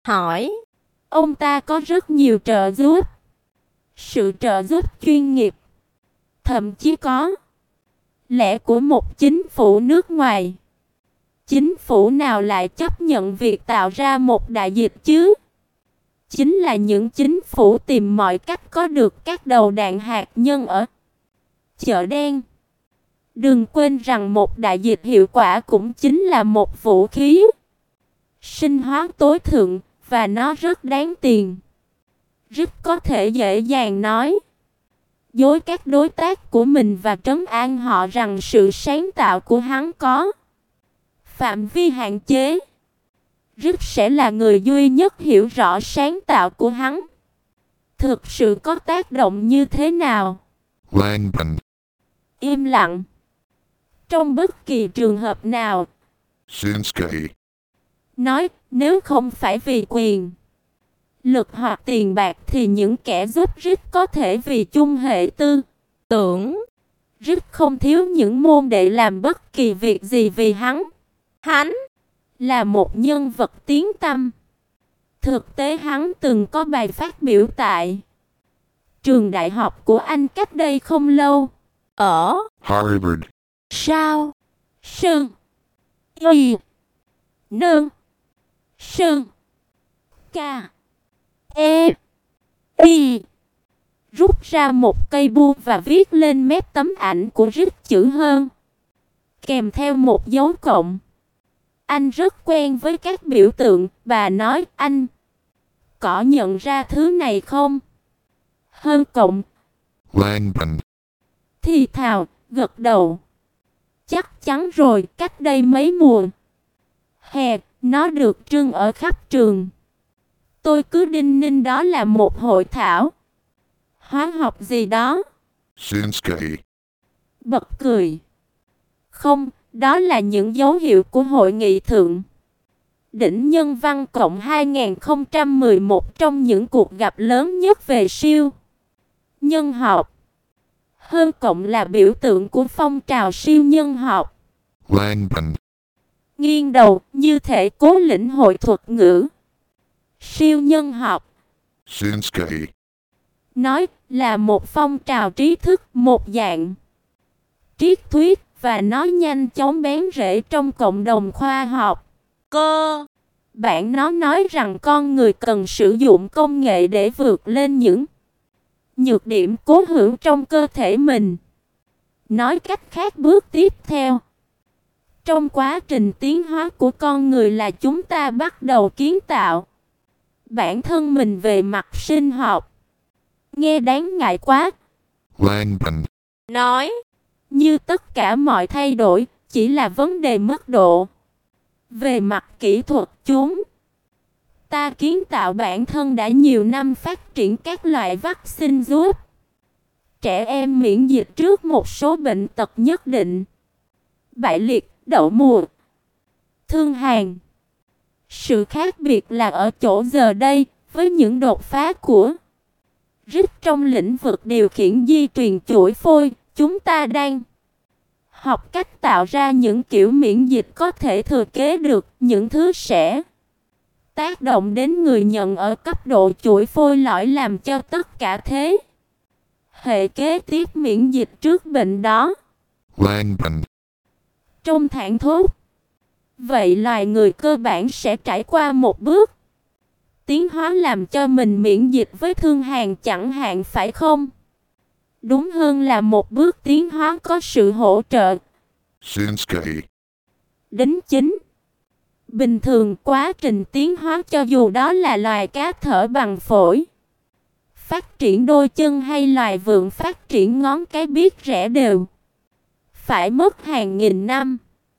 hỏi. Ông ta có rất nhiều trợ giúp. Sự trợ giúp chuyên nghiệp. Thậm chí có lẽ của một chính phủ nước ngoài. Chính phủ nào lại chấp nhận việc tạo ra một đại dịch chứ? Chính là những chính phủ tìm mọi cách có được các đầu đạn hạt nhân ở chợ đen. Đừng quên rằng một đại dịch hiệu quả cũng chính là một vũ khí sinh hóa tối thượng và nó rất đáng tiền. Rất có thể dễ dàng nói dối các đối tác của mình và trấn an họ rằng sự sáng tạo của hắn có phạm vi hạn chế. Rất sẽ là người duy nhất hiểu rõ sáng tạo của hắn thực sự có tác động như thế nào. Langban. Im lặng. Trong bất kỳ trường hợp nào, Shinsuke. nói nếu không phải vì quyền lực hoặc tiền bạc thì những kẻ giúp Rick có thể vì chung hệ tư tưởng. Rick không thiếu những môn đệ làm bất kỳ việc gì vì hắn. Hắn là một nhân vật tiếng tăm. Thực tế hắn từng có bài phát biểu tại trường đại học của Anh cách đây không lâu. Ở Harvard. Sao Sơn Y Nương Sơn Ca E Y rút ra một cây bút và viết lên mép tấm ảnh của Rick chữ hơn, kèm theo một dấu cộng. Anh rất quen với các biểu tượng, bà nói. Anh có nhận ra thứ này không? Hơn cộng. Langban. Thì thào, gật đầu. Chắc chắn rồi, cách đây mấy mùa hè, nó được trưng ở khắp trường. Tôi cứ đinh ninh đó là một hội thảo hóa học gì đó. Shinsuke. Bật cười. Không, đó là những dấu hiệu của hội nghị thượng đỉnh nhân văn cộng 2011 trong những cuộc gặp lớn nhất về siêu nhân học. Hơn cộng là biểu tượng của phong trào siêu nhân học. Langban. Nghiêng đầu như thể cố lĩnh hội thuật ngữ. Siêu nhân học, Shinsuke. nói là một phong trào trí thức, một dạng triết thuyết và nó nhanh chóng bén rễ trong cộng đồng khoa học. Cơ bản nó nói rằng con người cần sử dụng công nghệ để vượt lên những nhược điểm cố hữu trong cơ thể mình. Nói cách khác, bước tiếp theo trong quá trình tiến hóa của con người là chúng ta bắt đầu kiến tạo bản thân mình về mặt sinh học. Nghe đáng ngại quá. Langban. Nói như tất cả mọi thay đổi chỉ là vấn đề mức độ. Về mặt kỹ thuật chúng ta kiến tạo bản thân đã nhiều năm, phát triển các loại vaccine giúp trẻ em miễn dịch trước một số bệnh tật nhất định. Bại liệt, đậu mùa, thương hàn. Sự khác biệt là ở chỗ giờ đây, với những đột phá của Rick trong lĩnh vực điều khiển di truyền chuỗi phôi, chúng ta đang học cách tạo ra những kiểu miễn dịch có thể thừa kế được, những thứ sẽ tác động đến người nhận ở cấp độ chuỗi phôi lõi, làm cho tất cả thế hệ kế tiếp miễn dịch trước bệnh đó. Langban. Trong thảng thốt. Vậy loài người cơ bản sẽ trải qua một bước tiến hóa làm cho mình miễn dịch với thương hàn chẳng hạn, phải không? Đúng hơn là một bước tiến hóa có sự hỗ trợ. Shinsuke. Đính chính. Bình thường quá trình tiến hóa, cho dù đó là loài cá thở bằng phổi, phát triển đôi chân, hay loài vượn phát triển ngón cái biết rẽ đều phải mất hàng nghìn năm.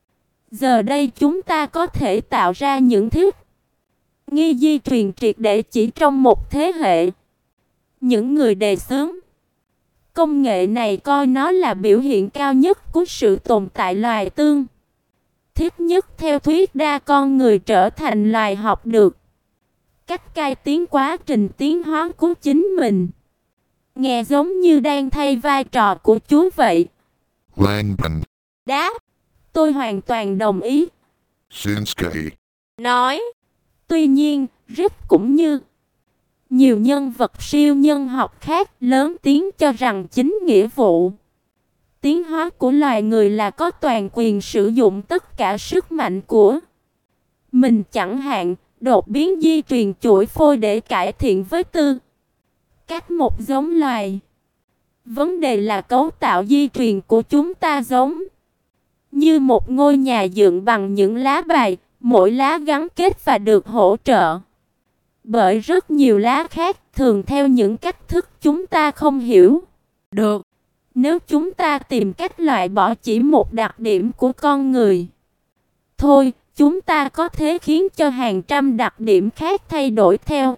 Giờ đây chúng ta có thể tạo ra những thiết nghi di truyền triệt để chỉ trong một thế hệ. Những người đề xướng công nghệ này coi nó là biểu hiện cao nhất của sự tồn tại loài tương thiết nhất theo thuyết đa con người trở thành loài học được cách cải tiến quá trình tiến hóa của chính mình. Nghe giống như đang thay vai trò của Chúa vậy. Langban. Đáp. Tôi hoàn toàn đồng ý. Shinsuke. Nói. Tuy nhiên, Rick cũng như nhiều nhân vật siêu nhân học khác lớn tiếng cho rằng chính nghĩa vụ tiến hóa của loài người là có toàn quyền sử dụng tất cả sức mạnh của mình, chẳng hạn đột biến di truyền chuỗi phôi để cải thiện với tư cách một giống loài. Vấn đề là cấu tạo di truyền của chúng ta giống như một ngôi nhà dựng bằng những lá bài, mỗi lá gắn kết và được hỗ trợ bởi rất nhiều lá khác, thường theo những cách thức chúng ta không hiểu được. Nếu chúng ta tìm cách loại bỏ chỉ một đặc điểm của con người thôi, chúng ta có thể khiến cho hàng trăm đặc điểm khác thay đổi theo,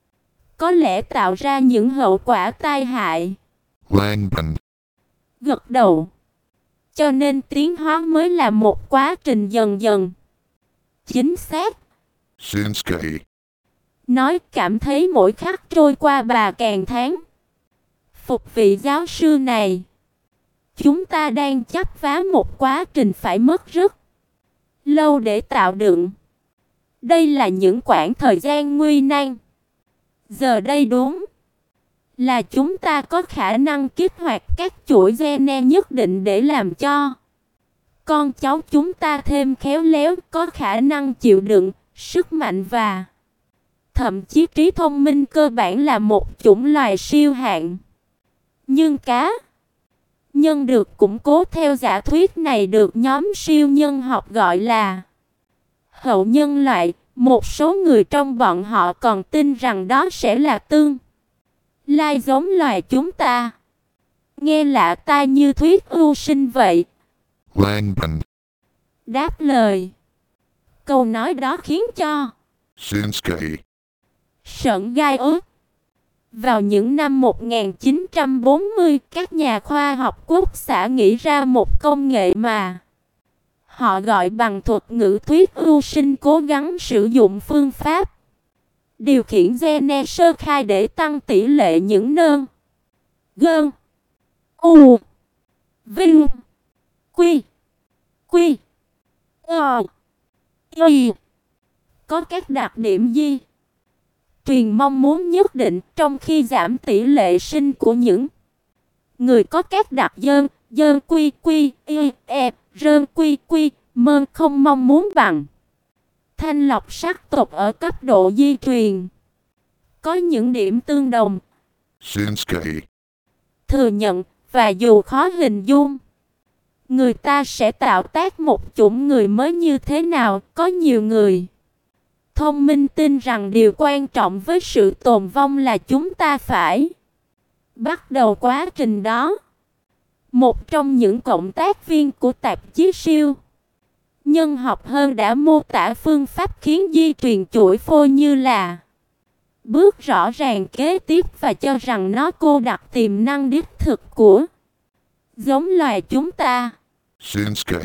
có lẽ tạo ra những hậu quả tai hại. Langdon. Gật đầu. Cho nên tiến hóa mới là một quá trình dần dần. Chính xác. Shinsuke. Nói cảm thấy mỗi khắc trôi qua bà càng tháng phục vị giáo sư này. Chúng ta đang chấp vá một quá trình phải mất rất lâu để tạo dựng. Đây là những quãng thời gian nguy nan. Giờ đây đúng là chúng ta có khả năng kích hoạt các chuỗi gene nhất định để làm cho con cháu chúng ta thêm khéo léo, có khả năng chịu đựng, sức mạnh và thậm chí trí thông minh cơ bản là một chủng loài siêu hạng. Nhưng cá nhân được củng cố theo giả thuyết này được nhóm siêu nhân học gọi là hậu nhân loại. Một số người trong bọn họ còn tin rằng đó sẽ là tương lai giống loài chúng ta. Nghe lạ tai như thuyết ưu sinh vậy. Langdon. Đáp lời. Câu nói đó khiến cho Shinsuke. sởn gai ốc. Vào những năm 1940, các nhà khoa học quốc xã nghĩ ra một công nghệ mà họ gọi bằng thuật ngữ thuyết ưu sinh, cố gắng sử dụng phương pháp điều khiển gene sơ khai để tăng tỷ lệ những nơn, gơn, u, vinh, quy, quy, y có các đặc điểm di truyền mong muốn nhất định, trong khi giảm tỷ lệ sinh của những người có các đặc dơn quy quy y rơn quy quy mơn không mong muốn bằng. Thanh lọc sắc tộc ở cấp độ di truyền có những điểm tương đồng. Shinsuke. Thừa nhận, và dù khó hình dung người ta sẽ tạo tác một chủng người mới như thế nào, có nhiều người thông minh tin rằng điều quan trọng với sự tồn vong là chúng ta phải bắt đầu quá trình đó. Một trong những cộng tác viên của tạp chí siêu nhân học hơn đã mô tả phương pháp khiến di truyền chuỗi phôi như là bước rõ ràng kế tiếp và cho rằng nó cô đặc tiềm năng đích thực của giống loài chúng ta. Shinsuke.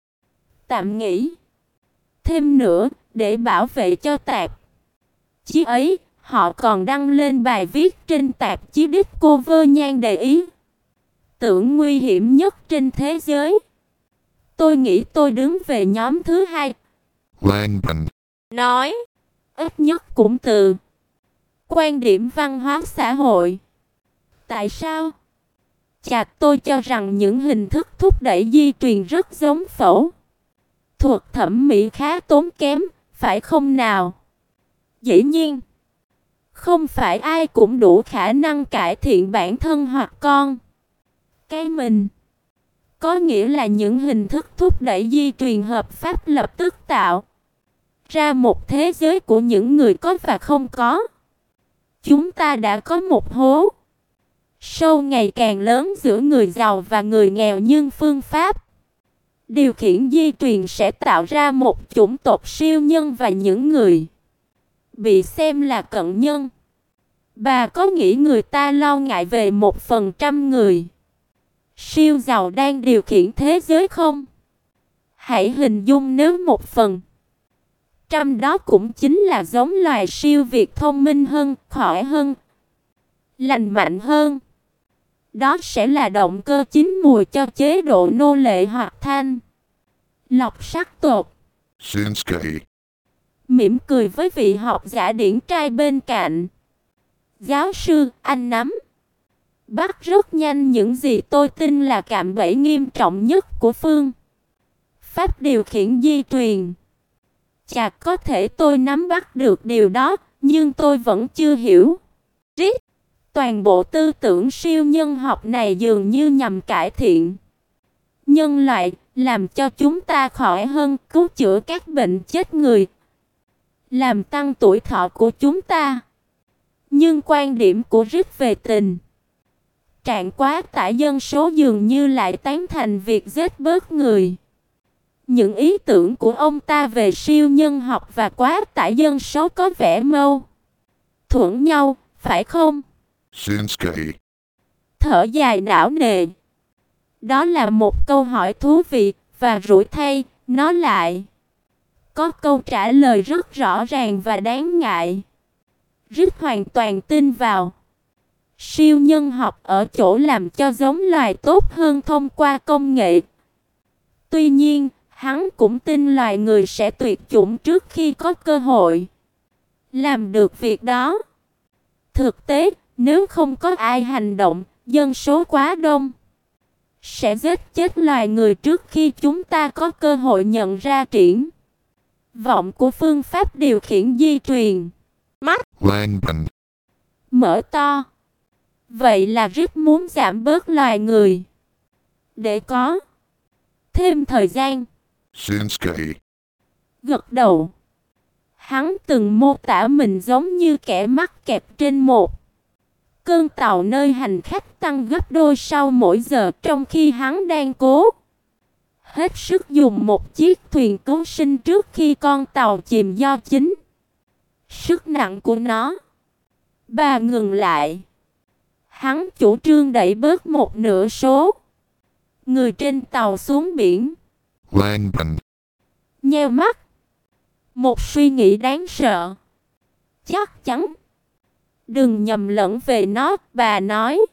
Tạm nghĩ thêm nữa, để bảo vệ cho tạp chí ấy, họ còn đăng lên bài viết trên tạp chí Discover nhan đề ý tưởng nguy hiểm nhất trên thế giới. Tôi nghĩ tôi đứng về nhóm thứ hai. Langdon. Nói ít nhất cũng từ quan điểm văn hóa xã hội. Tại sao? Chà, tôi cho rằng những hình thức thúc đẩy di truyền rất giống phẫu thuật thẩm mỹ khá tốn kém, phải không nào? Dĩ nhiên, không phải ai cũng đủ khả năng cải thiện bản thân hoặc con cái mình. Có nghĩa là những hình thức thúc đẩy di truyền hợp pháp lập tức tạo ra một thế giới của những người có và không có. Chúng ta đã có một hố sâu ngày càng lớn giữa người giàu và người nghèo, nhưng phương pháp điều khiển di truyền sẽ tạo ra một chủng tộc siêu nhân và những người bị xem là cận nhân. Bà có nghĩ người ta lo ngại về 1% người siêu giàu đang điều khiển thế giới không? Hãy hình dung nếu 1% đó cũng chính là giống loài siêu việt thông minh hơn, khỏe hơn, lành mạnh hơn. Đó sẽ là động cơ chín mùi cho chế độ nô lệ hoặc thanh lọc sắc tộc. Shinsuke. mỉm cười với vị học giả điển trai bên cạnh. Giáo sư, anh nắm bắt rất nhanh những gì tôi tin là cạm bẫy nghiêm trọng nhất của phương pháp điều khiển di truyền. Chà, có thể tôi nắm bắt được điều đó, nhưng tôi vẫn chưa hiểu. Rít, toàn bộ tư tưởng siêu nhân học này dường như nhằm cải thiện nhân loại, làm cho chúng ta khỏe hơn, cứu chữa các bệnh chết người, làm tăng tuổi thọ của chúng ta. Nhưng quan điểm của Rít về tình trạng quá tải dân số dường như lại tán thành việc giết bớt người. Những ý tưởng của ông ta về siêu nhân học và quá tải dân số có vẻ mâu thuẫn nhau, phải không? Shinsuke. Thở dài não nề. Đó là một câu hỏi thú vị, và rủi thay, nó lại có câu trả lời rất rõ ràng và đáng ngại. Rít hoàn toàn tin vào siêu nhân học ở chỗ làm cho giống loài tốt hơn thông qua công nghệ. Tuy nhiên, hắn cũng tin loài người sẽ tuyệt chủng trước khi có cơ hội làm được việc đó. Thực tế, nếu không có ai hành động, dân số quá đông sẽ giết chết loài người trước khi chúng ta có cơ hội nhận ra triển vọng của phương pháp điều khiển di truyền. Mắt Langban. mở to. Vậy là Rít muốn giảm bớt loài người để có thêm thời gian. Shinsuke. Gật đầu. Hắn từng mô tả mình giống như kẻ mắc kẹt trên một cơn tàu nơi hành khách tăng gấp đôi sau mỗi giờ, trong khi hắn đang cố hết sức dùng một chiếc thuyền cứu sinh trước khi con tàu chìm do chính sức nặng của nó. Bà ngừng lại. Hắn chủ trương đẩy bớt một nửa số người trên tàu xuống biển. Langban. Nheo mắt. Một suy nghĩ đáng sợ. Chắc chắn. Đừng nhầm lẫn về nó, bà nói.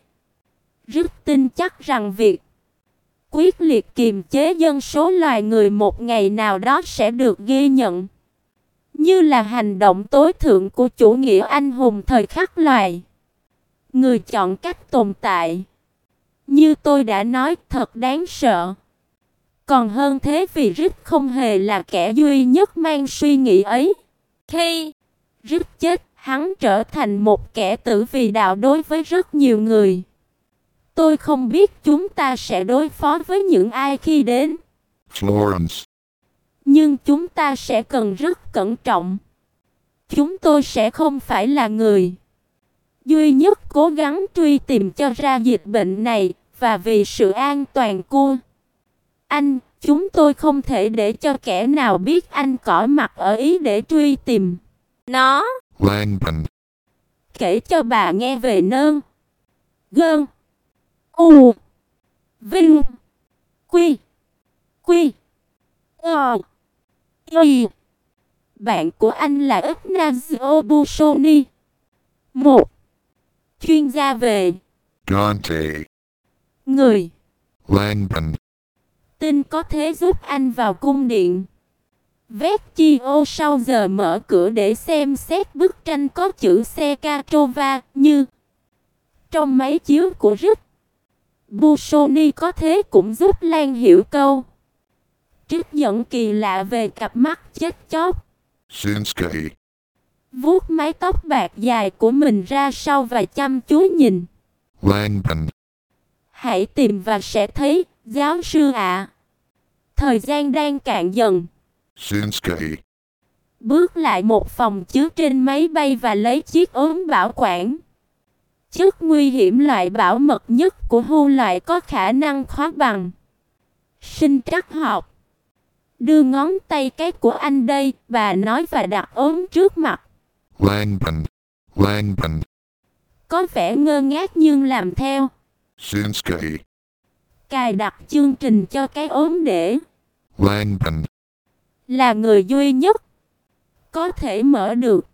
Rất tin chắc rằng việc quyết liệt kiềm chế dân số loài người một ngày nào đó sẽ được ghi nhận như là hành động tối thượng của chủ nghĩa anh hùng thời khắc loài người chọn cách tồn tại. Như tôi đã nói, thật đáng sợ. Còn hơn thế vì Rít không hề là kẻ duy nhất mang suy nghĩ ấy. Khi Rít chết, hắn trở thành một kẻ tử vì đạo đối với rất nhiều người. Tôi không biết chúng ta sẽ đối phó với những ai khi đến Florence. nhưng chúng ta sẽ cần rất cẩn trọng. Chúng tôi sẽ không phải là người duy nhất cố gắng truy tìm cho ra dịch bệnh này, và vì sự an toàn của anh, chúng tôi không thể để cho kẻ nào biết anh cỏ mặt ở Ý để truy tìm nó. Langban. Kể cho bà nghe về nơn gơn u vinh quy quy ờ y. Bạn của anh là Ignacio Busoni, một chuyên gia về Gante. người. Langban. Tin có thể giúp anh vào cung điện Vecchio sau giờ mở cửa để xem xét bức tranh có chữ xe Catrova như trong máy chiếu của Rít. Busoni có thế cũng giúp Lan hiểu câu trích dẫn kỳ lạ về cặp mắt chết chóc. Shinsuke. Vuốt mái tóc bạc dài của mình ra sau và chăm chú nhìn. Langban. Hãy tìm và sẽ thấy, giáo sư ạ. Thời gian đang cạn dần. Shinsuke. Bước lại một phòng chứa trên máy bay và lấy chiếc ốm bảo quản. Chất nguy hiểm loại bảo mật nhất của hưu loại có khả năng khóa bằng sinh trắc học. Đưa ngón tay cái của anh đây, bà nói và đặt ốm trước mặt. Langban. Langban. Có vẻ ngơ ngác nhưng làm theo. Shinsuke. Cài đặt chương trình cho cái ốm để Langban. là người duy nhất có thể mở được.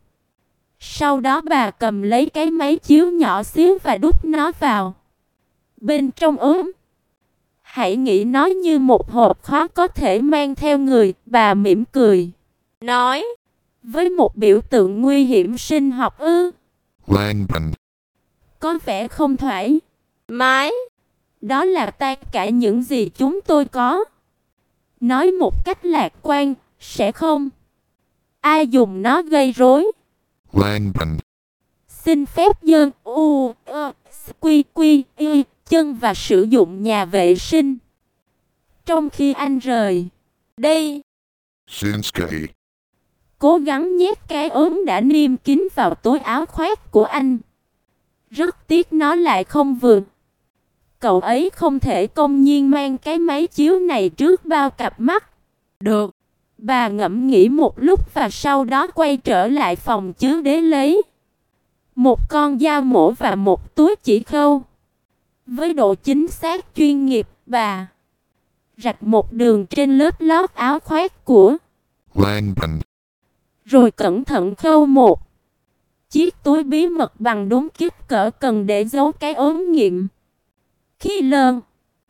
Sau đó bà cầm lấy cái máy chiếu nhỏ xíu và đút nó vào bên trong ốm. Hãy nghĩ nó như một hộp khóa có thể mang theo người, bà mỉm cười nói. Với một biểu tượng nguy hiểm sinh học ư? Langbin. Có vẻ không thoải mái. Đó là tất cả những gì chúng tôi có. Nói một cách lạc quan, sẽ không ai dùng nó gây rối. Langbin. Xin phép dân quy quy y chân và sử dụng nhà vệ sinh. Trong khi anh rời đây, Shinsuke. cố gắng nhét cái ốm đã niêm kín vào túi áo khoác của anh. Rất tiếc nó lại không vừa. Cậu ấy không thể công nhiên mang cái máy chiếu này trước bao cặp mắt. Được. Bà ngẫm nghĩ một lúc và sau đó quay trở lại phòng chứa để lấy một con dao mổ và một túi chỉ khâu. Với độ chính xác chuyên nghiệp, bà rạch một đường trên lớp lót áo khoác của Langbin. rồi cẩn thận khâu một chiếc túi bí mật bằng đúng kích cỡ cần để giấu cái ống nghiệm. Khi lơn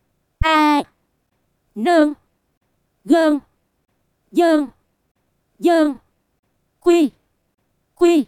nơn gơn dơn dơn quy quy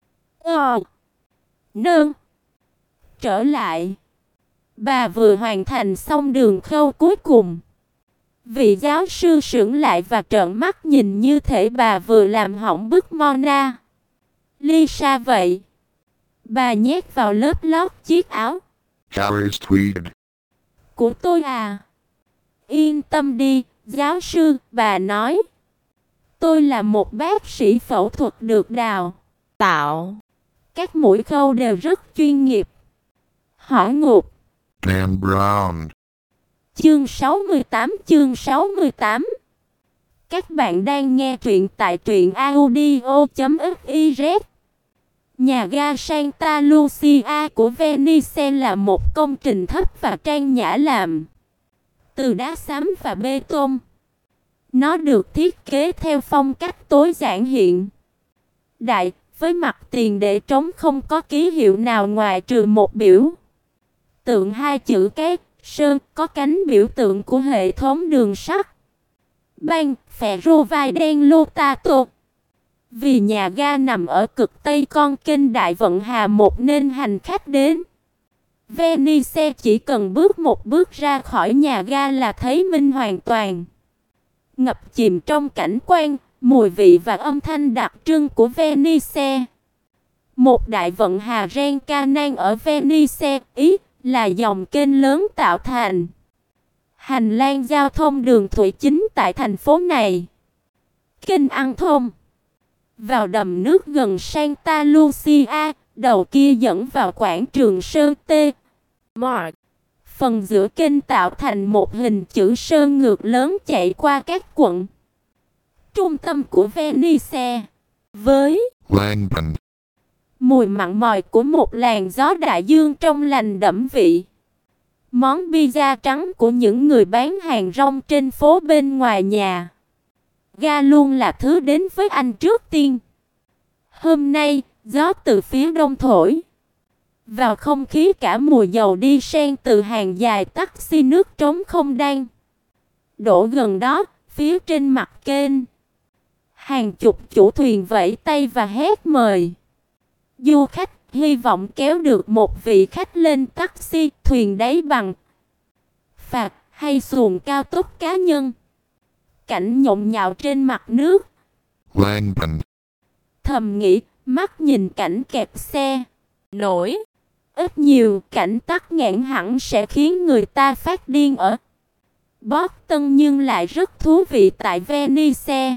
nơn trở lại, bà vừa hoàn thành xong đường khâu cuối cùng. Vị giáo sư sững lại và trợn mắt nhìn như thể bà vừa làm hỏng bức Mona Lisa vậy. Bà nhét vào lớp lót chiếc áo Harris tweeted. của tôi à. Yên tâm đi, giáo sư, bà nói. Tôi là một bác sĩ phẫu thuật được đào tạo. Các mũi khâu đều rất chuyên nghiệp. Hỏi ngục. Dan Brown. Chương 68. Các bạn đang nghe truyện tại truyệnaudio.fiz. Nhà ga Santa Lucia của Venice là một công trình thấp và trang nhã làm từ đá xám và bê tông. Nó được thiết kế theo phong cách tối giản hiện đại, với mặt tiền để trống không có ký hiệu nào ngoài trừ một biểu tượng hai chữ cái sơn có cánh biểu tượng của hệ thống đường sắt Ban Ferroviaria. Vì nhà ga nằm ở cực tây con kênh Đại vận Hà 1 nên hành khách đến Venice chỉ cần bước một bước ra khỏi nhà ga là thấy minh hoàn toàn, ngập chìm trong cảnh quan, mùi vị và âm thanh đặc trưng của Venice. Một đại vận Hà Ren Canal ở Venice, Ý, là dòng kênh lớn tạo thành hành lang giao thông đường thủy chính tại thành phố này. Kênh ăn thông vào đầm nước gần Santa Lucia, đầu kia dẫn vào quảng trường Sơn Tê Mark. Phần giữa kênh tạo thành một hình chữ sơn ngược lớn chạy qua các quận trung tâm của Venice. Với Langbin. mùi mặn mòi của một làn gió đại dương trong lành đậm vị món pizza trắng của những người bán hàng rong trên phố bên ngoài nhà ga luôn là thứ đến với anh trước tiên. Hôm nay, gió từ phía đông thổi vào không khí cả mùi dầu diesel từ hàng dài taxi nước trống không đang đổ gần đó. Phía trên mặt kênh, hàng chục chủ thuyền vẫy tay và hét mời du khách, hy vọng kéo được một vị khách lên taxi, thuyền đáy bằng phạt hay xuồng cao tốc cá nhân. Cảnh nhộn nhạo trên mặt nước. Langbin. Thầm nghĩ, mắt nhìn cảnh kẹt xe nổi ít nhiều, cảnh tắc nghẽn hẳn sẽ khiến người ta phát điên ở Boston nhưng lại rất thú vị tại Venice.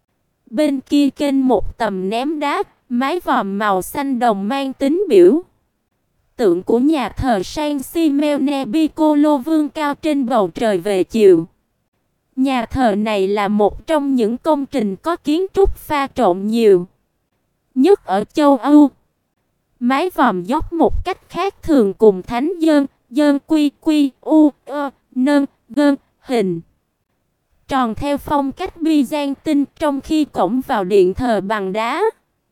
Bên kia kênh một tầm ném đá, mái vòm màu xanh đồng mang tính biểu tượng của nhà thờ San Simeone Piccolo vươn cao trên bầu trời về chiều. Nhà thờ này là một trong những công trình có kiến trúc pha trộn nhiều nhất ở châu Âu. Mái vòm dốc một cách khác thường cùng thánh dơn quy quy u nơn gơn hình tròn theo phong cách Byzantine, trong khi cổng vào điện thờ bằng đá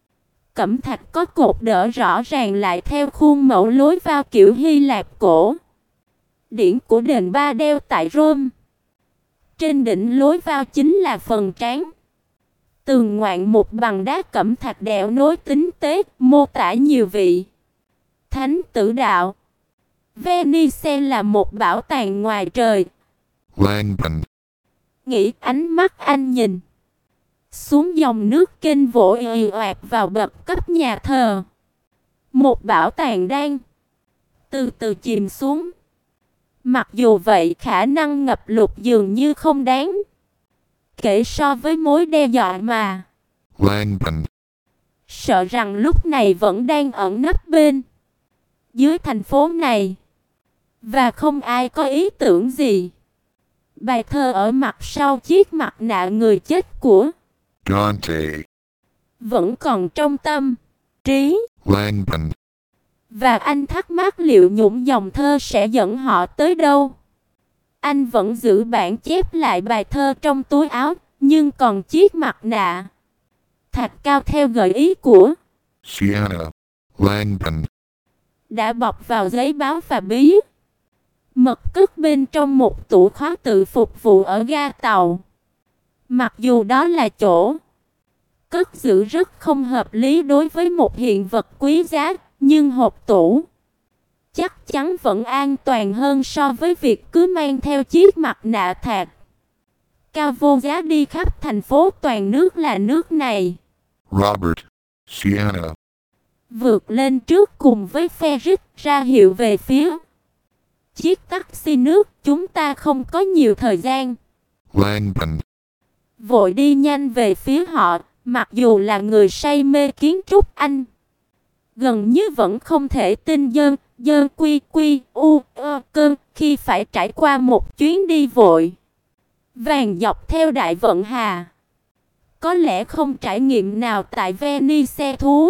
cẩm thạch có cột đỡ rõ ràng lại theo khuôn mẫu lối vào kiểu Hy Lạp cổ điển của đền Ba Đeo tại Rome. Trên đỉnh lối vào chính là phần trán Tường ngoạn mục bằng đá cẩm thạch đẽo nối tinh tế, mô tả nhiều vị thánh tử đạo. Venice là một bảo tàng ngoài trời. Langdon. Nghĩ ánh mắt anh nhìn xuống dòng nước kênh vỗ ì oạt vào bậc cấp nhà thờ. Một bảo tàng đang từ từ chìm xuống. Mặc dù vậy khả năng ngập lụt dường như không đáng kể so với mối đe dọa mà Langdon. sợ rằng lúc này vẫn đang ẩn nấp bên dưới thành phố này. Và không ai có ý tưởng gì. Bài thơ ở mặt sau chiếc mặt nạ người chết của Dante. vẫn còn trong tâm trí. Langdon. Và anh thắc mắc liệu nhũng dòng thơ sẽ dẫn họ tới đâu. Anh vẫn giữ bản chép lại bài thơ trong túi áo, nhưng còn chiếc mặt nạ thạch cao theo gợi ý của Sienna. Langdon. đã bọc vào giấy báo và bí mật cất bên trong một tủ khóa tự phục vụ ở ga tàu. Mặc dù đó là chỗ cất giữ rất không hợp lý đối với một hiện vật quý giá, nhưng hộp tủ chắc chắn vẫn an toàn hơn so với việc cứ mang theo chiếc mặt nạ thạch cao vô giá đi khắp thành phố toàn nước là nước này. Robert. Sienna. Vượt lên trước cùng với Ferris ra hiệu về phía chiếc taxi nước. Chúng ta không có nhiều thời gian. Langdon. Vội đi nhanh về phía họ. Mặc dù là người say mê kiến trúc, anh gần như vẫn không thể tin dơn quy quy u cơn khi phải trải qua một chuyến đi vội vàng dọc theo đại vận hà. Có lẽ không trải nghiệm nào tại Venice thú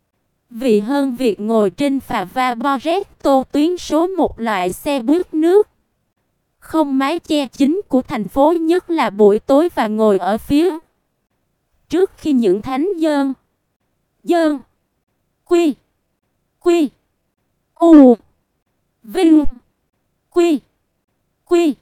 vì hơn việc ngồi trên phà Vaporetto tuyến số một, loại xe bước nước không mái che chính của thành phố, nhất là buổi tối và ngồi ở phía trước khi những thánh dơn quy quy u vinh quy quy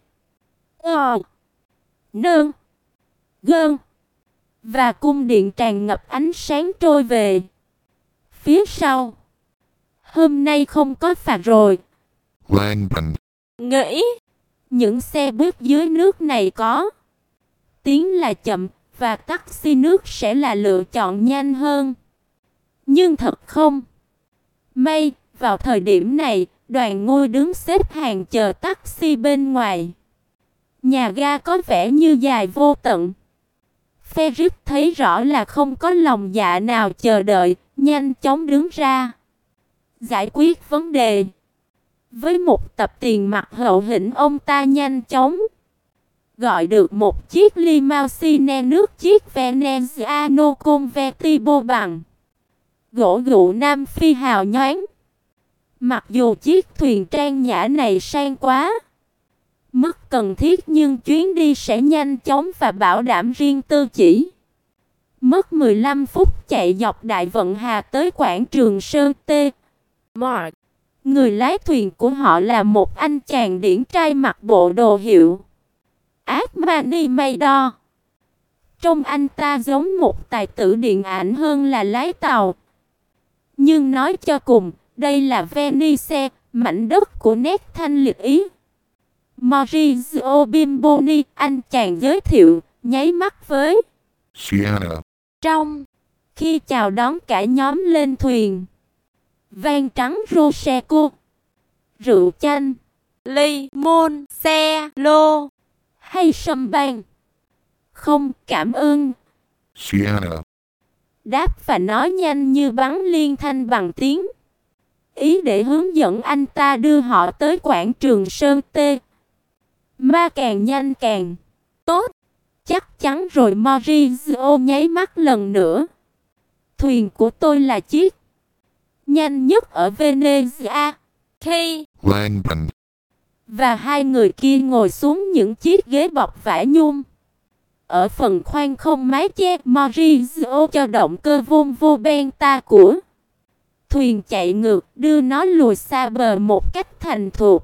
nơn gơn và cung điện tràn ngập ánh sáng trôi về phía sau. Hôm nay không có phà rồi. Langdon. Nghĩ những xe bước dưới nước này có tiếng là chậm và taxi nước sẽ là lựa chọn nhanh hơn. Nhưng thật không may, vào thời điểm này, đoàn ngôi đứng xếp hàng chờ taxi bên ngoài nhà ga có vẻ như dài vô tận. Ferris thấy rõ là không có lòng dạ nào chờ đợi, nhanh chóng đứng ra giải quyết vấn đề. Với một tập tiền mặt hậu hĩnh, ông ta nhanh chóng gọi được một chiếc limousine nước chiếc Veneziano Convertible bằng gỗ gụ Nam Phi hào nhoáng. Mặc dù chiếc thuyền trang nhã này sang quá mức cần thiết, nhưng chuyến đi sẽ nhanh chóng và bảo đảm riêng tư. Chỉ mất 15 phút chạy dọc đại vận hà tới quảng trường Sơn Tê. Mark, người lái thuyền của họ, là một anh chàng điển trai mặc bộ đồ hiệu Armani Maidor. Trông anh ta giống một tài tử điện ảnh hơn là lái tàu. Nhưng nói cho cùng, đây là Venice, mảnh đất của nét thanh lịch Ý. Maurizio Bimboni, anh chàng giới thiệu, nháy mắt với Sienna. trong khi chào đón cả nhóm lên thuyền. Vang trắng Prosecco, rượu chanh, limon, xe lô hay champagne? Không, cảm ơn. Sienna. Đáp và nói nhanh như bắn liên thanh bằng tiếng Ý để hướng dẫn anh ta đưa họ tới quảng trường Sơn Tê. Mà càng nhanh càng tốt. Chắc chắn rồi, Maurizio nháy mắt lần nữa. Thuyền của tôi là chiếc nhanh nhất ở Venezia. Khi Langdon. và hai người kia ngồi xuống những chiếc ghế bọc vải nhung. Ở phần khoang không mái che, Maurizio cho động cơ Volvo Benta của thuyền chạy ngược, đưa nó lùi xa bờ một cách thành thục.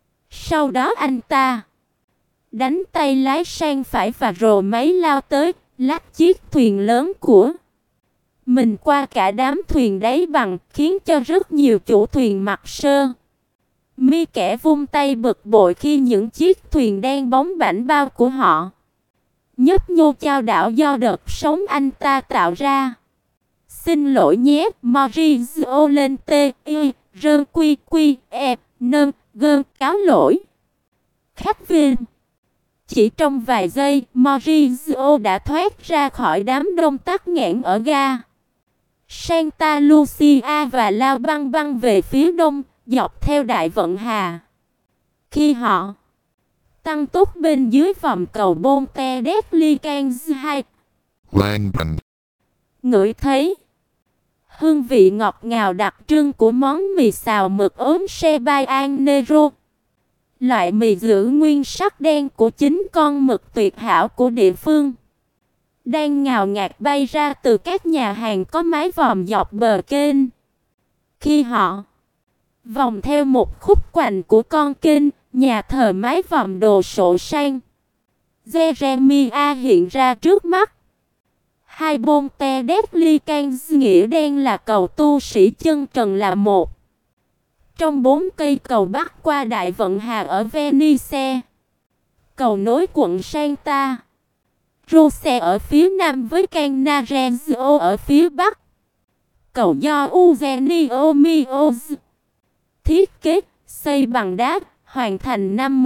Sau đó anh ta đánh tay lái sang phải và rồ máy lao tới, lách chiếc thuyền lớn của mình qua cả đám thuyền đáy bằng, khiến cho rất nhiều chủ thuyền mặt sơ mi kẻ vung tay bực bội khi những chiếc thuyền đen bóng bảnh bao của họ nhấp nhô chao đảo do đợt sóng anh ta tạo ra. Xin lỗi nhé, Maurizio lên rơn quy quy nâng gơn cáo lỗi. Khách viên. Chỉ trong vài giây, Maurizio đã thoát ra khỏi đám đông tắc nghẽn ở ga Santa Lucia và lao băng băng về phía đông, dọc theo đại vận hà. Khi họ tăng tốc bên dưới vòng cầu Ponte Deslicans 2, Langdon, ngửi thấy hương vị ngọt ngào đặc trưng của món mì xào mực ốm Ceviche Nero. Loại mì giữ nguyên sắc đen của chính con mực tuyệt hảo của địa phương đang ngào ngạt bay ra từ các nhà hàng có mái vòm dọc bờ kênh. Khi họ vòng theo một khúc quanh của con kênh, nhà thờ mái vòm đồ sộ sang Jeremia hiện ra trước mắt. Hai Ponte Deslicans nghĩa đen là cầu tu sĩ chân trần là một trong 4 cây cầu bắc qua đại vận hà ở Venice. Cầu nối quận Santa Rosa ở phía nam với Cannaregio ở phía bắc. Cầu do Eugenio Mioz thiết kế, xây bằng đá, hoàn thành năm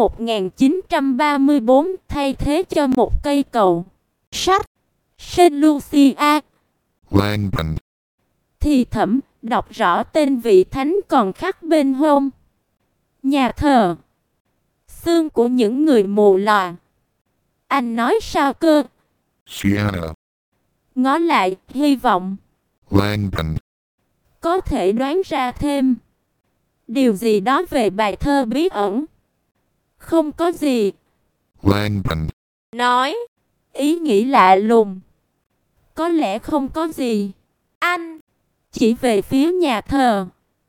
1934 thay thế cho một cây cầu sắt. Saint Lucia, Langdon, thì thẩm đọc rõ tên vị thánh còn khắc bên hông nhà thờ. Xương của những người mù lòa. Anh nói sao cơ? Siena, Ngó lại, hy vọng Langdon, có thể đoán ra thêm điều gì đó về bài thơ bí ẩn. Không có gì. Langdon, Nói. Ý nghĩ lạ lùng. Có lẽ không có gì. Anh chỉ về phía nhà thờ.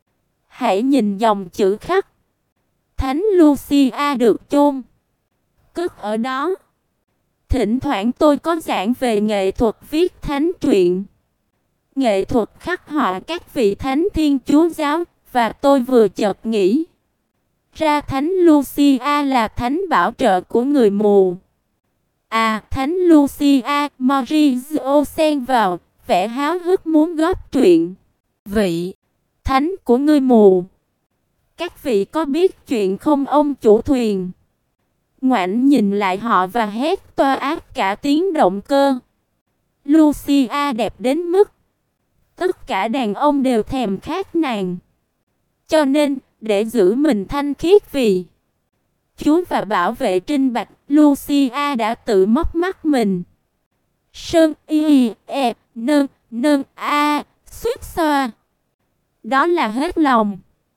Hãy nhìn dòng chữ khắc. Thánh Lucia được chôn cất ở đó. Thỉnh thoảng tôi có giảng về nghệ thuật viết thánh truyện, nghệ thuật khắc họa các vị thánh Thiên Chúa giáo, và tôi vừa chợt nghĩ ra Thánh Lucia là thánh bảo trợ của người mù. À, Thánh Lucia, Maurizio xen vào, vẻ háo hức muốn góp chuyện. Vị thánh của người mù. Các vị có biết chuyện không ông chủ thuyền? Ngoảnh nhìn lại họ và hét toa ác cả tiếng động cơ. Lucia đẹp đến mức tất cả đàn ông đều thèm khát nàng. Cho nên, để giữ mình thanh khiết vì Chúa và bảo vệ trinh bạch, Lucia đã tự móc mắt mình. Sơn y nâng nâng a suýt xoa. Đó là hết lòng.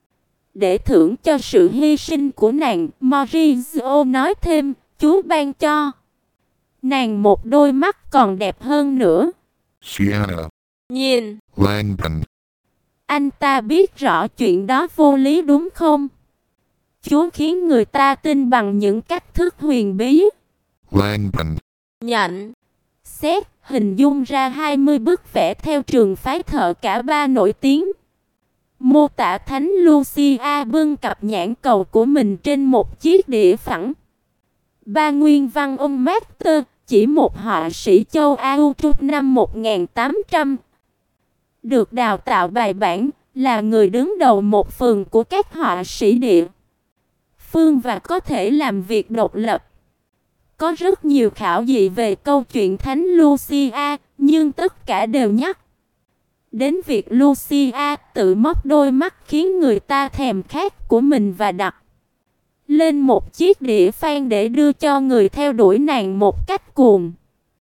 Để thưởng cho sự hy sinh của nàng, Maurizio nói thêm, Chúa ban cho nàng một đôi mắt còn đẹp hơn nữa. Siena, Nhìn, Langdon, anh ta biết rõ chuyện đó vô lý đúng không? Chúa khiến người ta tin bằng những cách thức huyền bí. Langdon, Nhận xét, hình dung ra 20 bức vẽ theo trường phái thợ cả ba nổi tiếng. Mô tả Thánh Lucia bưng cặp nhãn cầu của mình trên một chiếc đĩa phẳng. Ba nguyên văn ông Master, chỉ một họa sĩ châu Âu trước năm 1800. Được đào tạo bài bản, là người đứng đầu một phường của các họa sĩ địa phương và có thể làm việc độc lập. Có rất nhiều khảo dị về câu chuyện Thánh Lucia, nhưng tất cả đều nhắc đến việc Lucia tự móc đôi mắt khiến người ta thèm khát của mình và đặt lên một chiếc đĩa phan để đưa cho người theo đuổi nàng một cách cuồng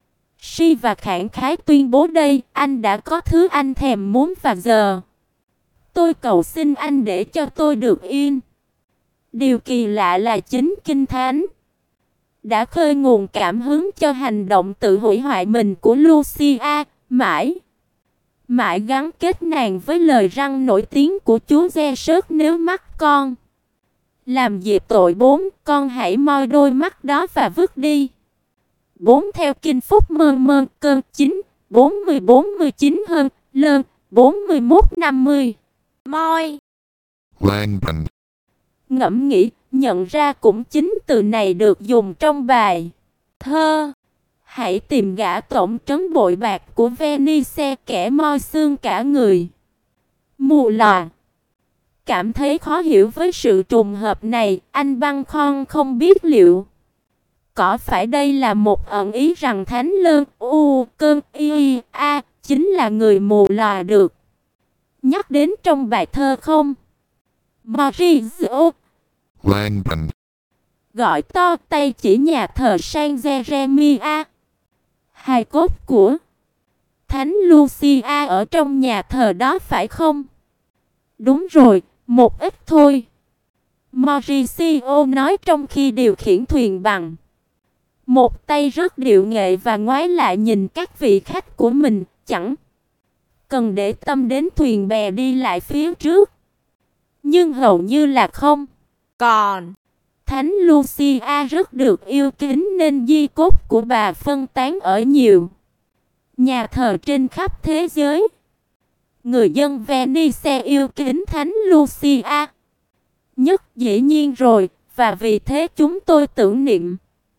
si và khẳng khái tuyên bố đây, anh đã có thứ anh thèm muốn và giờ tôi cầu xin anh để cho tôi được yên. Điều kỳ lạ là chính Kinh Thánh đã khơi nguồn cảm hứng cho hành động tự hủy hoại mình của Lucia, mãi gắn kết nàng với lời răn nổi tiếng của Chúa Giê-sớt, nếu mắt con làm dịp tội 4, con hãy moi đôi mắt đó và vứt đi. 4 theo kinh phúc mơ mơ cơn 9, 40-49 hơn, lơn, 41-50. Moi. Lang bình. Ngẫm nghĩ, nhận ra cũng chính từ này được dùng trong bài Thơ. Hãy tìm gã tổng trấn bội bạc của Venice, kẻ moi xương cả người. Mù lòa. Cảm thấy khó hiểu với sự trùng hợp này, anh băn khoăn không biết liệu có phải đây là một ẩn ý rằng Thánh Lơn cơn y a chính là người mù lòa được nhắc đến trong bài thơ không? Maurizio Lang bình. gọi to tay chỉ nhà thờ San Jeremia. Hài cốt của Thánh Lucia ở trong nhà thờ đó phải không? Đúng rồi, một ít thôi. Mauricio nói trong khi điều khiển thuyền bằng một tay rất điệu nghệ và ngoái lại nhìn các vị khách của mình, chẳng cần để tâm đến thuyền bè đi lại phía trước. Nhưng hầu như là không. Còn Thánh Lucia rất được yêu kính nên di cốt của bà phân tán ở nhiều nhà thờ trên khắp thế giới. Người dân Venice yêu kính Thánh Lucia nhất dĩ nhiên rồi, và vì thế chúng tôi tưởng niệm.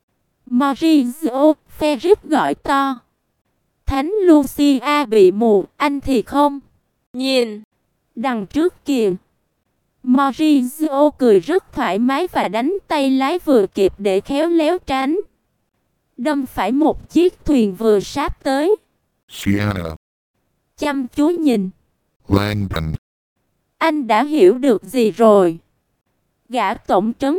Maurizio Ferris gọi to. Thánh Lucia bị mù, anh thì không? nhìn Đằng trước kìa. Maurizio cười rất thoải mái và đánh tay lái vừa kịp để khéo léo tránh. Đâm phải một chiếc thuyền vừa sáp tới. Sienna. Chăm chú nhìn. Lang bình. Anh đã hiểu được gì rồi? Gã tổng trấn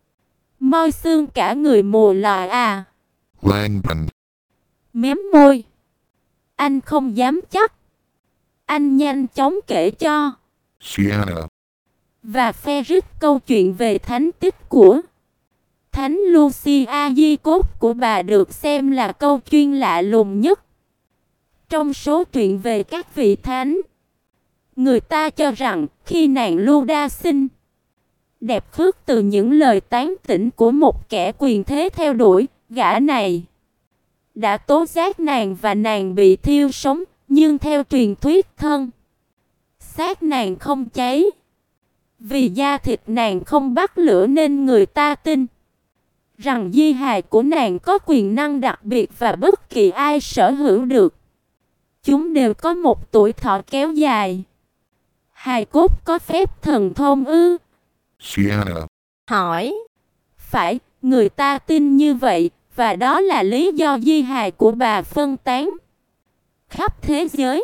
moi xương cả người mù lòa à? Lang bình. Mém môi. Anh không dám chắc. Anh nhanh chóng kể cho Sienna. và Ferris câu chuyện về thánh tích của Thánh Lucia. Di cốt của bà được xem là câu chuyên lạ lùng nhất trong số truyện về các vị thánh. Người ta cho rằng khi nàng Luda sinh đẹp khước từ những lời tán tỉnh của một kẻ quyền thế theo đuổi, gã này đã tố giác nàng và nàng bị thiêu sống, nhưng theo truyền thuyết thân xác nàng không cháy. Vì da thịt nàng không bắt lửa nên người ta tin rằng di hài của nàng có quyền năng đặc biệt và bất kỳ ai sở hữu được. Chúng đều có một tuổi thọ kéo dài. Hài cốt có phép thần thông ư? Sienna. hỏi Phải, người ta tin như vậy, và đó là lý do di hài của bà phân tán khắp thế giới.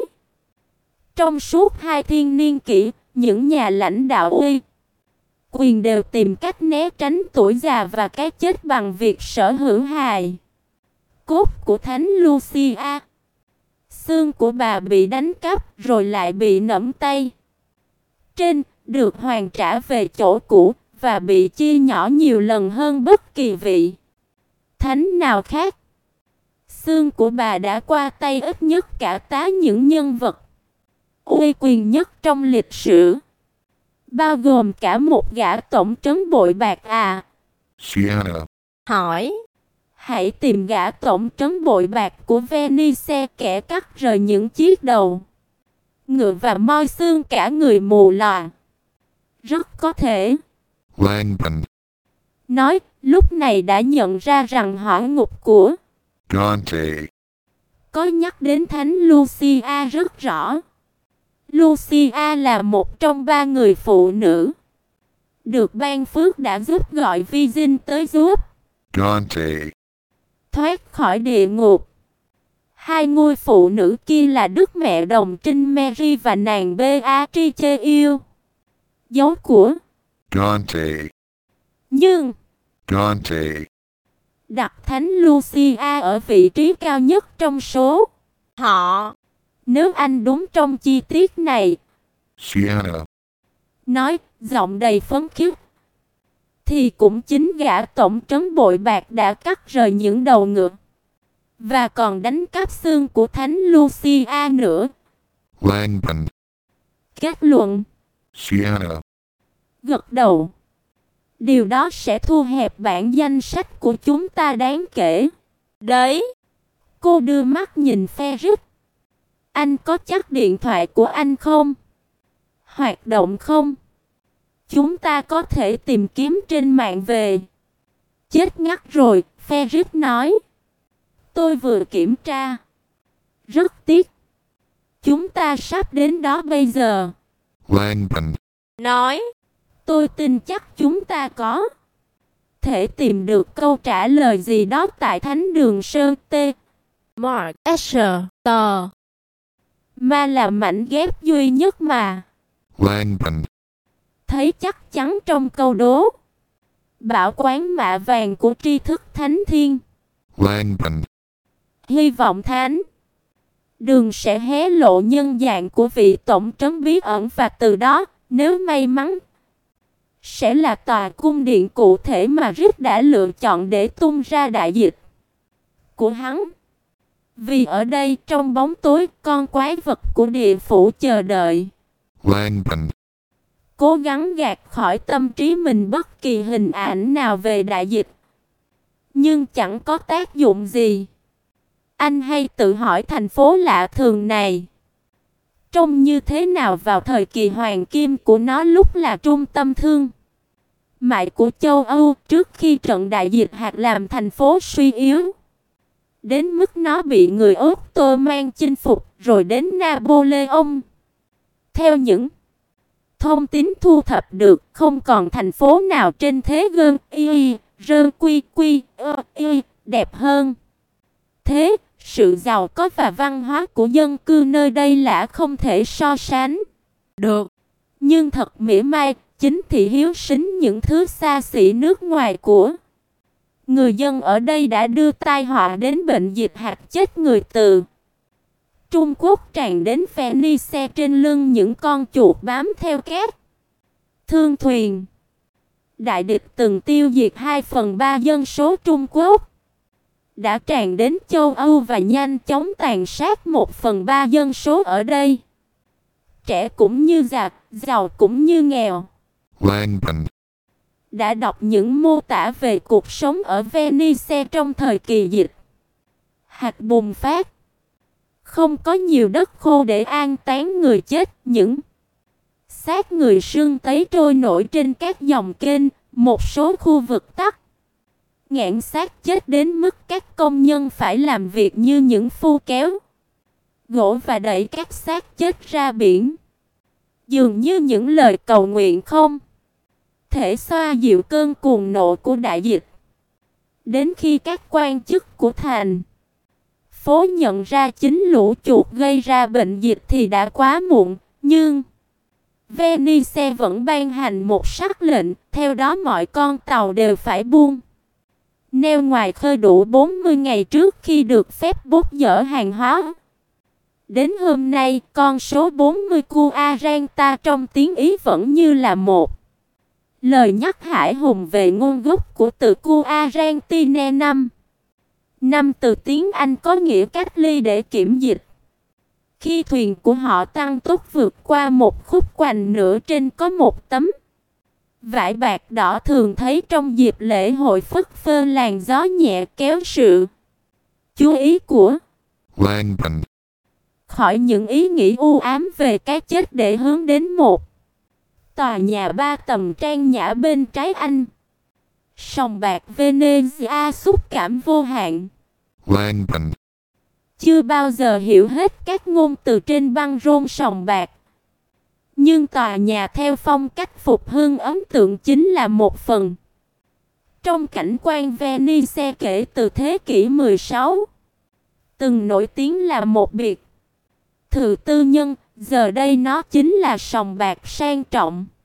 Trong suốt 2 thiên niên kỷ, những nhà lãnh đạo uy quyền đều tìm cách né tránh tuổi già và cái chết bằng việc sở hữu hài cốt của Thánh Lucia. Xương của bà bị đánh cắp rồi lại bị nẫm tay trên, được hoàn trả về chỗ cũ và bị chia nhỏ nhiều lần hơn bất kỳ vị thánh nào khác. Xương của bà đã qua tay ít nhất cả tá những nhân vật uy quyền nhất trong lịch sử, bao gồm cả một gã tổng trấn bội bạc à? Sienna. hỏi Hãy tìm gã tổng trấn bội bạc của Venice, kẻ cắt rời những chiếc đầu ngựa và moi xương cả người mù lòa. Rất có thể. Lang bình. Nói, lúc này đã nhận ra rằng hỏa ngục của Dante. có nhắc đến Thánh Lucia rất rõ. Lucia là một trong 3 người phụ nữ được ban phước đã giúp gọi Virgin tới giúp Dante. thoát khỏi địa ngục. 2 ngôi phụ nữ kia là Đức Mẹ Đồng Trinh Mary và nàng Beatrice yêu dấu của. Dante. Nhưng Dante. đặt Thánh Lucia ở vị trí cao nhất trong số họ. Nếu anh đúng trong chi tiết này, Sienna. nói giọng đầy phấn khích, thì cũng chính gã tổng trấn bội bạc đã cắt rời những đầu ngựa và còn đánh cắp xương của Thánh Lucia nữa. Lang bình. Kết luận. Sienna. Gật đầu. Điều đó sẽ thu hẹp bảng danh sách của chúng ta đáng kể. Đấy. Cô đưa mắt nhìn Ferris. Anh có chắc điện thoại của anh không? Hoạt động không? Chúng ta có thể tìm kiếm trên mạng về. Chết ngắt rồi, Ferris nói. Tôi vừa kiểm tra. Rất tiếc. Chúng ta sắp đến đó bây giờ. Langdon. Nói. Tôi tin chắc chúng ta có thể tìm được câu trả lời gì đó tại Thánh đường Sơn Tê. Mark Escher. Tờ. Mà là mảnh ghép duy nhất mà. Langdon. Thấy chắc chắn trong câu đố. Bảo quán mạ vàng của tri thức thánh thiên. Langdon. Hy vọng Thánh đường sẽ hé lộ nhân dạng của vị tổng trấn bí ẩn, và từ đó, nếu may mắn, sẽ là tòa cung điện cụ thể mà Rick đã lựa chọn để tung ra đại dịch của hắn. Vì ở đây, trong bóng tối, con quái vật của địa phủ chờ đợi. Langdon. Cố gắng gạt khỏi tâm trí mình bất kỳ hình ảnh nào về đại dịch. Nhưng chẳng có tác dụng gì. Anh hay tự hỏi thành phố lạ thường này trông như thế nào vào thời kỳ hoàng kim của nó, lúc là trung tâm thương mại của châu Âu, trước khi trận đại dịch hạt làm thành phố suy yếu đến mức nó bị người Ottoman chinh phục, rồi đến Napoleon. Theo những thông tin thu thập được, không còn thành phố nào trên thế giới đẹp hơn. Thế, sự giàu có và văn hóa của dân cư nơi đây là không thể so sánh được. Nhưng thật mỉa mai, chính thị hiếu sính những thứ xa xỉ nước ngoài của người dân ở đây đã đưa tai họa đến bệnh dịch hạt chết người từ Trung Quốc tràn đến Phoenicia trên lưng những con chuột bám theo các thương thuyền. Đại địch từng tiêu diệt 2/3 dân số Trung Quốc, đã tràn đến châu Âu và nhanh chóng tàn sát 1/3 dân số ở đây. Trẻ cũng như già, giàu cũng như nghèo. Langdon. Đã đọc những mô tả về cuộc sống ở Venice trong thời kỳ dịch hạt bùng phát. Không có nhiều đất khô để an táng người chết, những xác người sưng tấy trôi nổi trên các dòng kênh, một số khu vực tắc nghẽn xác chết đến mức các công nhân phải làm việc như những phu kéo gỗ và đẩy các xác chết ra biển. Dường như những lời cầu nguyện không thể xoa dịu cơn cuồng nộ của đại dịch. Đến khi các quan chức của thành phố nhận ra chính lũ chuột gây ra bệnh dịch thì đã quá muộn. Nhưng Venice vẫn ban hành một sắc lệnh, theo đó mọi con tàu đều phải buông neo ngoài khơi đủ 40 ngày trước khi được phép bốc dỡ hàng hóa. Đến hôm nay, con số 40 Quaranta trong tiếng Ý vẫn như là một lời nhắc hải hùng về ngôn gốc của từ Quarantine năm từ tiếng Anh có nghĩa cách ly để kiểm dịch. Khi thuyền của họ tăng tốc vượt qua một khúc quanh nửa trên có một tấm vải bạc đỏ thường thấy trong dịp lễ hội phất phơ, làn gió nhẹ kéo sự chú ý của Langdon. khỏi những ý nghĩ u ám về cái chết để hướng đến một tòa nhà 3 tầng trang nhã bên trái anh. Sòng bạc Venezia xúc cảm vô hạn. Langdon. Chưa bao giờ hiểu hết các ngôn từ trên băng rôn sòng bạc. Nhưng tòa nhà theo phong cách phục hưng ấn tượng chính là một phần trong cảnh quan Venice kể từ thế kỷ 16. Từng nổi tiếng là một biệt thự tư nhân, giờ đây nó chính là sòng bạc sang trọng.